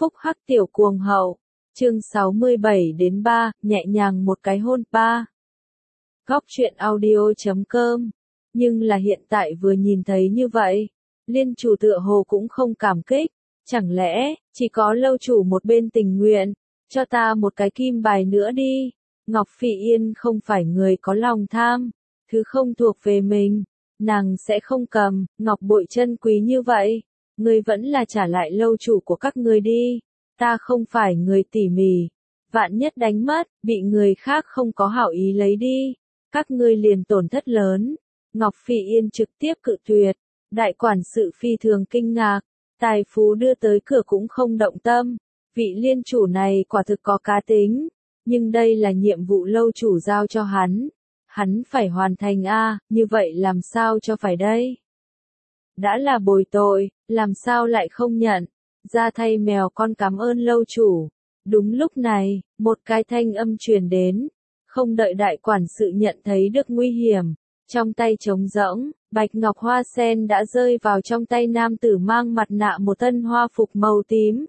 phúc hắc tiểu cuồng hậu. Chương 67-3, nhẹ nhàng một cái hôn. 3. Góc truyện audio.com. Nhưng là hiện tại vừa nhìn thấy như vậy, liên chủ tựa hồ cũng không cảm kích. Chẳng lẽ, chỉ có lâu chủ một bên tình nguyện, cho ta một cái kim bài nữa đi. Ngọc Phỉ Yên không phải người có lòng tham, thứ không thuộc về mình, nàng sẽ không cầm. Ngọc bội chân quý như vậy, ngươi vẫn là trả lại lâu chủ của các ngươi đi. Ta không phải người tỉ mỉ, vạn nhất đánh mất, bị người khác không có hảo ý lấy đi, các ngươi liền tổn thất lớn. Ngọc Phỉ Yên trực tiếp cự tuyệt, đại quản sự phi thường kinh ngạc, tài phú đưa tới cửa cũng không động tâm, vị liên chủ này quả thực có cá tính, nhưng đây là nhiệm vụ lâu chủ giao cho hắn phải hoàn thành a, như vậy làm sao cho phải đây? Đã là bồi tội, làm sao lại không nhận? Ra thay mèo con cảm ơn lâu chủ. Đúng lúc này, một cái thanh âm truyền đến, không đợi đại quản sự nhận thấy được nguy hiểm, trong tay trống rỗng, bạch ngọc hoa sen đã rơi vào trong tay nam tử mang mặt nạ một thân hoa phục màu tím.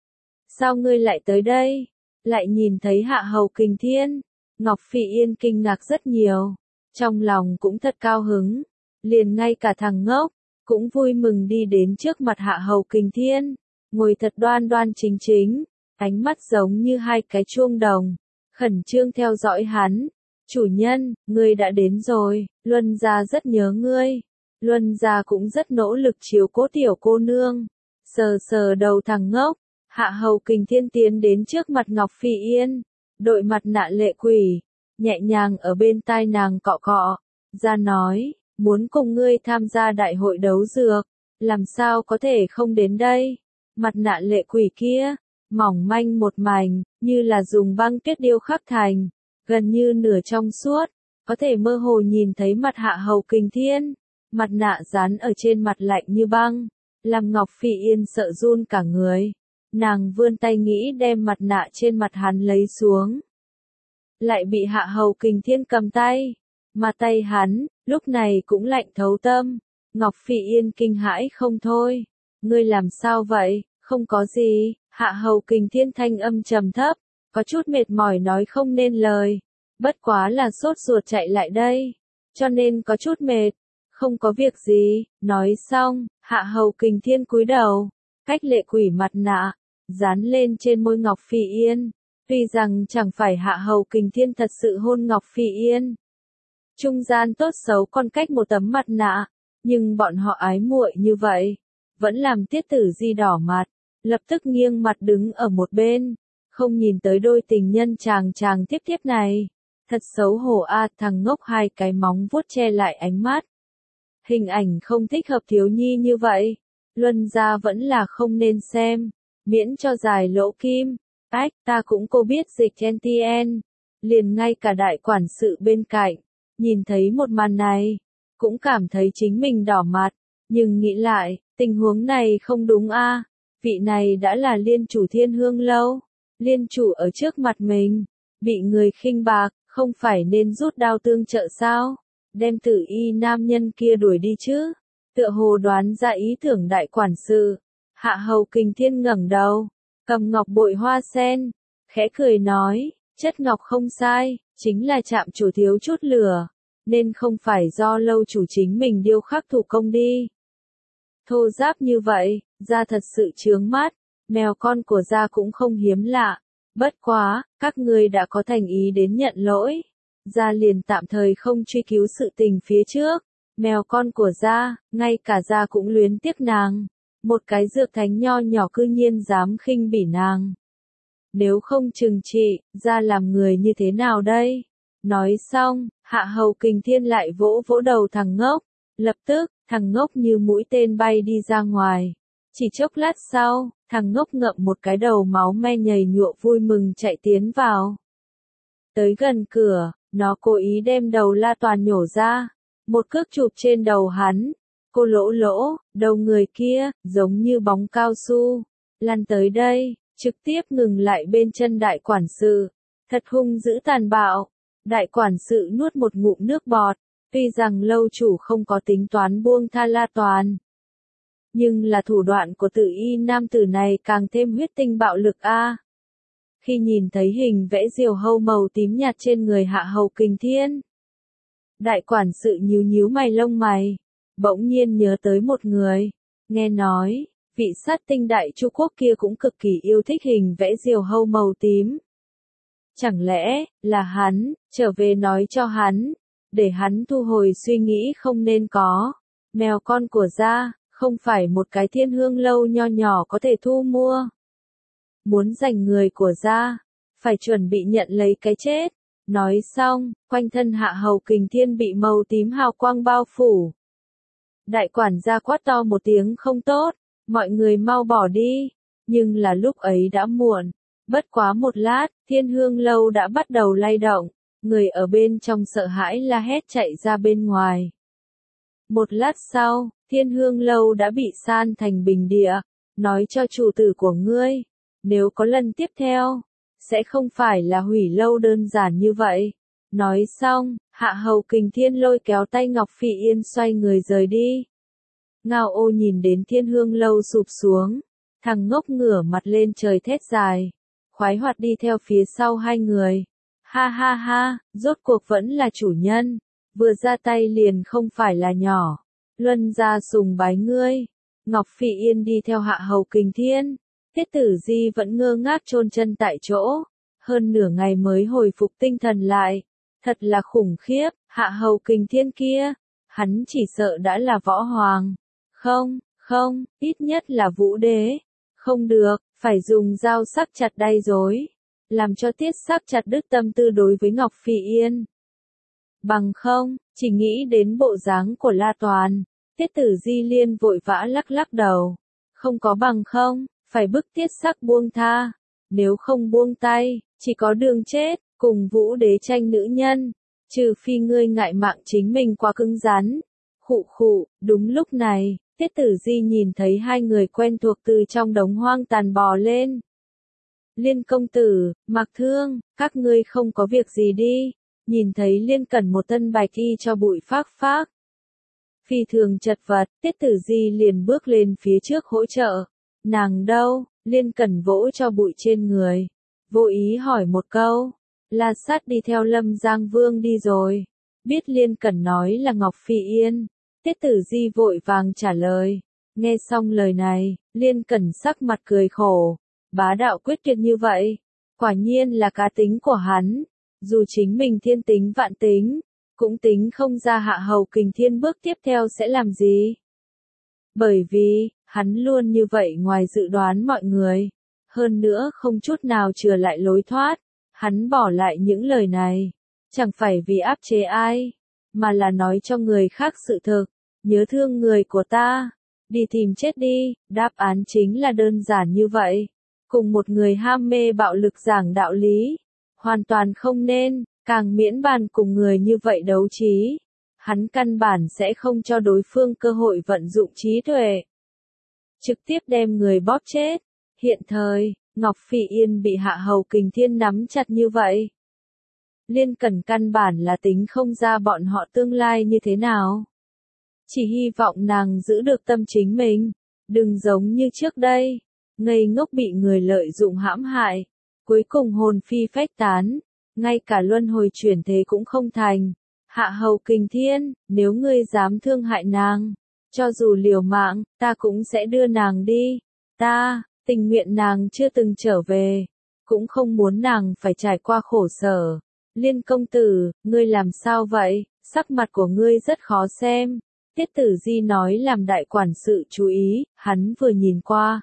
Sao ngươi lại tới đây? Lại nhìn thấy hạ hầu kình thiên. Ngọc Phỉ Yên kinh ngạc rất nhiều, trong lòng cũng thật cao hứng, liền ngay cả thằng ngốc cũng vui mừng đi đến trước mặt hạ hầu kình thiên, ngồi thật đoan đoan chính chính, ánh mắt giống như hai cái chuông đồng, khẩn trương theo dõi hắn. Chủ nhân, ngươi đã đến rồi, Luân gia rất nhớ ngươi. Luân gia cũng rất nỗ lực chiếu cố tiểu cô nương. Sờ sờ đầu thằng ngốc, hạ hầu kình thiên tiến đến trước mặt Ngọc Phỉ Yên, đội mặt nạ lệ quỷ, nhẹ nhàng ở bên tai nàng cọ cọ, ra nói, muốn cùng ngươi tham gia đại hội đấu dược, làm sao có thể không đến đây. Mặt nạ lệ quỷ kia, mỏng manh một mảnh, như là dùng băng tuyết điêu khắc thành, gần như nửa trong suốt, có thể mơ hồ nhìn thấy mặt hạ hầu kình thiên, mặt nạ dán ở trên mặt lạnh như băng, làm Ngọc Phỉ Yên sợ run cả người. Nàng vươn tay nghĩ đem mặt nạ trên mặt hắn lấy xuống, lại bị hạ hầu kình thiên cầm tay, mà tay hắn, lúc này cũng lạnh thấu tâm. Ngọc Phỉ Yên kinh hãi không thôi. Ngươi làm sao vậy? Không có gì. Hạ hầu kình thiên thanh âm trầm thấp, có chút mệt mỏi nói không nên lời. Bất quá là sốt ruột chạy lại đây, cho nên có chút mệt. Không có việc gì. Nói xong, hạ hầu kình thiên cúi đầu, cách lệ quỷ mặt nạ, dán lên trên môi Ngọc Phỉ Yên. Tuy rằng chẳng phải hạ hầu kình thiên thật sự hôn Ngọc Phỉ Yên, trung gian tốt xấu còn cách một tấm mặt nạ, nhưng bọn họ ái muội như vậy, vẫn làm Tiết Tử Di đỏ mặt, lập tức nghiêng mặt đứng ở một bên, không nhìn tới đôi tình nhân chàng tiếp tiếp này. Thật xấu hổ a, thằng ngốc hai cái móng vuốt che lại ánh mắt. Hình ảnh không thích hợp thiếu nhi như vậy, Luân gia vẫn là không nên xem, miễn cho dài lỗ kim. Ách, ta cũng cô biết dịch NTN, liền ngay cả đại quản sự bên cạnh, nhìn thấy một màn này, cũng cảm thấy chính mình đỏ mặt, nhưng nghĩ lại, tình huống này không đúng a, vị này đã là liên chủ Thiên Hương lâu, liên chủ ở trước mặt mình, bị người khinh bạc, không phải nên rút đao tương trợ sao, đem tử y nam nhân kia đuổi đi chứ, tựa hồ đoán ra ý tưởng đại quản sự. Hạ hầu kình thiên ngẩng đầu, cầm ngọc bội hoa sen, khẽ cười nói, chất ngọc không sai, chính là chạm chủ thiếu chút lửa, nên không phải do lâu chủ chính mình điêu khắc thủ công đi. Thô giáp như vậy, da thật sự chướng mắt, mèo con của da cũng không hiếm lạ, bất quá, các ngươi đã có thành ý đến nhận lỗi, da liền tạm thời không truy cứu sự tình phía trước, mèo con của da, ngay cả da cũng luyến tiếc nàng. Một cái dược thánh nho nhỏ cư nhiên dám khinh bỉ nàng. Nếu không trừng trị, ra làm người như thế nào đây? Nói xong, hạ hầu kình thiên lại vỗ vỗ đầu thằng ngốc. Lập tức, thằng ngốc như mũi tên bay đi ra ngoài. Chỉ chốc lát sau, thằng ngốc ngậm một cái đầu máu me nhầy nhụa vui mừng chạy tiến vào. Tới gần cửa, nó cố ý đem đầu La Toàn nhổ ra. Một cước chụp trên đầu hắn. Cô lỗ lỗ, đầu người kia, giống như bóng cao su, lăn tới đây, trực tiếp ngừng lại bên chân đại quản sự. Thật hung dữ tàn bạo. Đại quản sự nuốt một ngụm nước bọt, tuy rằng lâu chủ không có tính toán buông tha La Toàn. Nhưng là thủ đoạn của Tử Y nam tử này càng thêm huyết tinh bạo lực a. Khi nhìn thấy hình vẽ diều hâu màu tím nhạt trên người Hạ Hầu Kình Thiên, đại quản sự nhíu nhíu mày lông mày, bỗng nhiên nhớ tới một người, nghe nói, vị sát tinh đại Chu Quốc kia cũng cực kỳ yêu thích hình vẽ diều hâu màu tím. Chẳng lẽ, là hắn, trở về nói cho hắn, để hắn thu hồi suy nghĩ không nên có, mèo con của gia, không phải một cái Thiên Hương lâu nho nhỏ có thể thu mua. Muốn giành người của gia, phải chuẩn bị nhận lấy cái chết. Nói xong, quanh thân Hạ Hầu Kình Thiên bị màu tím hào quang bao phủ. Đại quản gia quát to một tiếng không tốt, mọi người mau bỏ đi, nhưng là lúc ấy đã muộn. Bất quá một lát, Thiên Hương lâu đã bắt đầu lay động, người ở bên trong sợ hãi la hét chạy ra bên ngoài. Một lát sau, Thiên Hương lâu đã bị san thành bình địa, nói cho chủ tử của ngươi, nếu có lần tiếp theo, sẽ không phải là hủy lâu đơn giản như vậy. Nói xong, Hạ Hầu Kình Thiên lôi kéo tay Ngọc Phỉ Yên xoay người rời đi. Ngao Ô nhìn đến Thiên Hương lâu sụp xuống, thằng ngốc ngửa mặt lên trời thét dài, khoái hoạt đi theo phía sau hai người. Ha ha ha, rốt cuộc vẫn là chủ nhân, vừa ra tay liền không phải là nhỏ. Luân gia sùng bái ngươi. Ngọc Phỉ Yên đi theo Hạ Hầu Kình Thiên. Tiết Tử Di vẫn ngơ ngác chôn chân tại chỗ, hơn nửa ngày mới hồi phục tinh thần lại. Thật là khủng khiếp, Hạ Hầu Kình Thiên kia, hắn chỉ sợ đã là võ hoàng. Không, ít nhất là vũ đế. Không được, phải dùng dao sắc chặt đay rối, làm cho Tiết sắc chặt đứt tâm tư đối với Ngọc Phỉ Yên. Bằng không, chỉ nghĩ đến bộ dáng của La Toàn, Tiết Tử Di liên vội vã lắc lắc đầu. Không có bằng không, phải bức Tiết sắc buông tha. Nếu không buông tay, chỉ có đường chết, cùng vũ đế tranh nữ nhân. Trừ phi ngươi ngại mạng chính mình quá cứng rắn. Khụ, đúng lúc này, Tiết Tử Di nhìn thấy hai người quen thuộc từ trong đống hoang tàn bò lên. Liên công tử, Mạc Thương, các ngươi không có việc gì đi. Nhìn thấy Liên Cẩn một thân bạch y cho bụi phác phác. Phi thường chật vật, Tiết Tử Di liền bước lên phía trước hỗ trợ. Nàng đâu? Liên Cẩn vỗ cho bụi trên người. Vô ý hỏi một câu. La Sát đi theo Lâm Giang Vương đi rồi. Biết Liên Cẩn nói là Ngọc Phỉ Yên. Tiết Tử Di vội vàng trả lời. Nghe xong lời này, Liên Cẩn sắc mặt cười khổ. Bá đạo quyết tuyệt như vậy. Quả nhiên là cá tính của hắn. Dù chính mình thiên tính vạn tính, cũng tính không ra Hạ Hầu Kình Thiên bước tiếp theo sẽ làm gì. Bởi vì, hắn luôn như vậy ngoài dự đoán mọi người. Hơn nữa không chút nào chừa lại lối thoát. Hắn bỏ lại những lời này. Chẳng phải vì áp chế ai, mà là nói cho người khác sự thực. Nhớ thương người của ta. Đi tìm chết đi, đáp án chính là đơn giản như vậy. Cùng một người ham mê bạo lực giảng đạo lý. Hoàn toàn không nên, càng miễn bàn cùng người như vậy đấu trí. Hắn căn bản sẽ không cho đối phương cơ hội vận dụng trí tuệ. Trực tiếp đem người bóp chết. Hiện thời, Ngọc Phỉ Yên bị Hạ Hầu Kình Thiên nắm chặt như vậy. Liên Cẩn căn bản là tính không ra bọn họ tương lai như thế nào. Chỉ hy vọng nàng giữ được tâm chính mình. Đừng giống như trước đây. Ngây ngốc bị người lợi dụng hãm hại. Cuối cùng hồn phi phách tán. Ngay cả luân hồi chuyển thế cũng không thành. Hạ Hầu Kình Thiên, nếu ngươi dám thương hại nàng, cho dù liều mạng, ta cũng sẽ đưa nàng đi. Ta, tình nguyện nàng chưa từng trở về. Cũng không muốn nàng phải trải qua khổ sở. Liên công tử, ngươi làm sao vậy? Sắc mặt của ngươi rất khó xem. Tiết Tử Di nói làm đại quản sự chú ý, hắn vừa nhìn qua.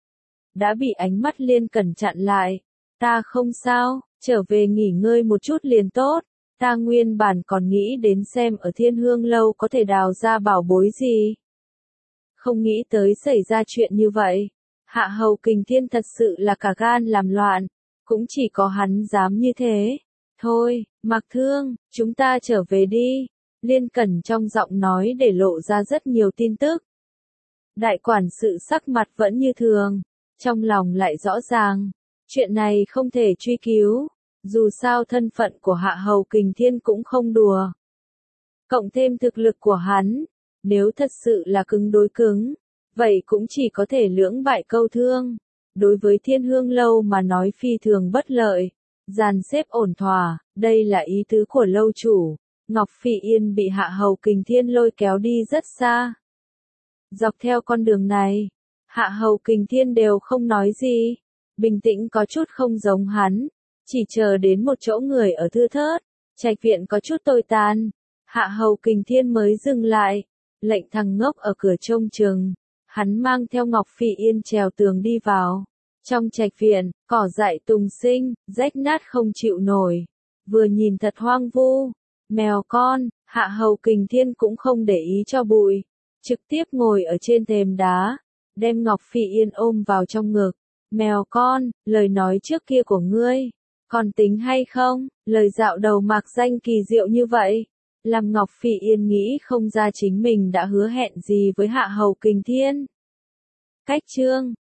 Đã bị ánh mắt Liên Cẩn chặn lại. Ta không sao, trở về nghỉ ngơi một chút liền tốt. Ta nguyên bản còn nghĩ đến xem ở Thiên Hương lâu có thể đào ra bảo bối gì. Không nghĩ tới xảy ra chuyện như vậy. Hạ Hầu Kình Thiên thật sự là cả gan làm loạn. Cũng chỉ có hắn dám như thế. Thôi, Mạc Thương, chúng ta trở về đi. Liên Cẩn trong giọng nói để lộ ra rất nhiều tin tức. Đại quản sự sắc mặt vẫn như thường. Trong lòng lại rõ ràng. Chuyện này không thể truy cứu. Dù sao thân phận của Hạ Hầu Kình Thiên cũng không đùa. Cộng thêm thực lực của hắn. Nếu thật sự là cứng đối cứng. vậy cũng chỉ có thể lưỡng bại câu thương. Đối với Thiên Hương Lâu mà nói phi thường bất lợi. Dàn xếp ổn thỏa, đây là ý tứ của lâu chủ. Ngọc Phỉ Yên bị Hạ Hầu Kình Thiên lôi kéo đi rất xa. Dọc theo con đường này, Hạ Hầu Kình Thiên đều không nói gì. Bình tĩnh có chút không giống hắn. Chỉ chờ đến một chỗ người ở thưa thớt. Trạch viện có chút tồi tàn. Hạ Hầu Kình Thiên mới dừng lại. Lệnh thằng ngốc ở cửa trông chừng. Hắn mang theo Ngọc Phỉ Yên trèo tường đi vào. Trong trạch viện, cỏ dại tùng sinh, rách nát không chịu nổi. Vừa nhìn thật hoang vu. Mèo con, Hạ Hầu Kình Thiên cũng không để ý cho bụi. Trực tiếp ngồi ở trên thềm đá. Đem Ngọc Phỉ Yên ôm vào trong ngực. Mèo con, lời nói trước kia của ngươi. Còn tính hay không? Lời dạo đầu mạc danh kỳ diệu như vậy. Làm Ngọc Phỉ Yên nghĩ không ra chính mình đã hứa hẹn gì với Hạ Hầu Kình Thiên. Cách chương